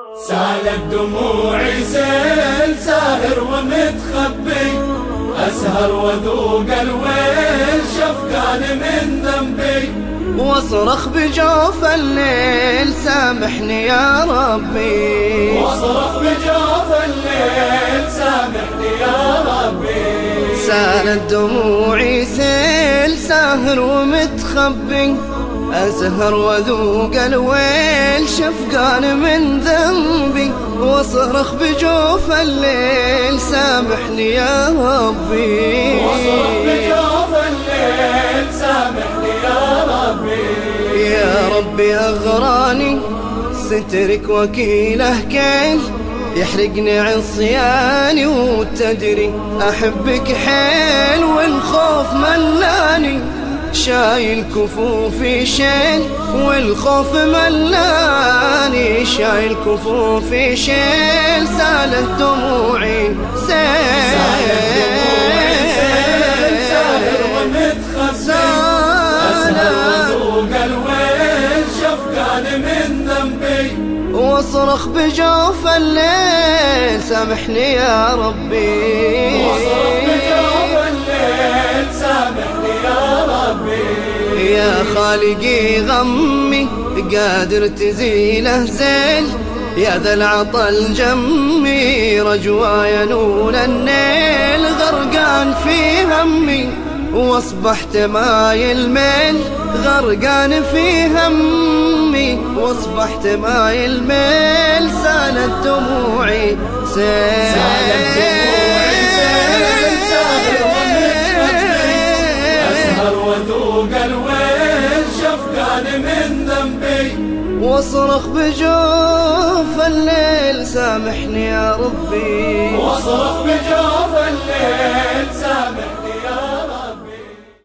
سالت دموعي سيل ساهر ومتخبي، أسهر وذوق الويل شفقان من ذنبي، واصرخ بجوف الليل سامحني يا ربي، واصرخ بجوف الليل سامحني يا ربي. سالت دموعي سيل ساهر ومتخبي، أسهر وذوق الويل شفقان من ذنبي، واصرخ بجوف الليل سامحني يا ربي، واصرخ بجوف الليل سامحني يا ربي. يا ربي أغراني سترك وكيله كيل، يحرقني عصياني وتدري أحبك حيل، والخوف ملاني شايل كفوفي شيل، والخوف ملاني شايل كفوفي شيل. سالت دموعي سيل ساهر ومتخبي، أسهر وذوق الويل شفقان من ذنبي، واصرخ بجوف الليل سامحني يا ربي، واصرخ بجوف الليل سامحني يا ربي. يا خالقي غمي قادر تزيله زين، يا ذا العطا الجمي رجواي نول النيل، غرقان في همي واصبحت مايل ميل، غرقان في همي واصبحت مايل ميل. سالت دموعي سيل، سالت دموعي سيل ساهر ومتخبي، أسهر وذوق الويل شفقان من ذنبي، واصرخ بجوف الليل سامحني يا ربي، واصرخ بجوف الليل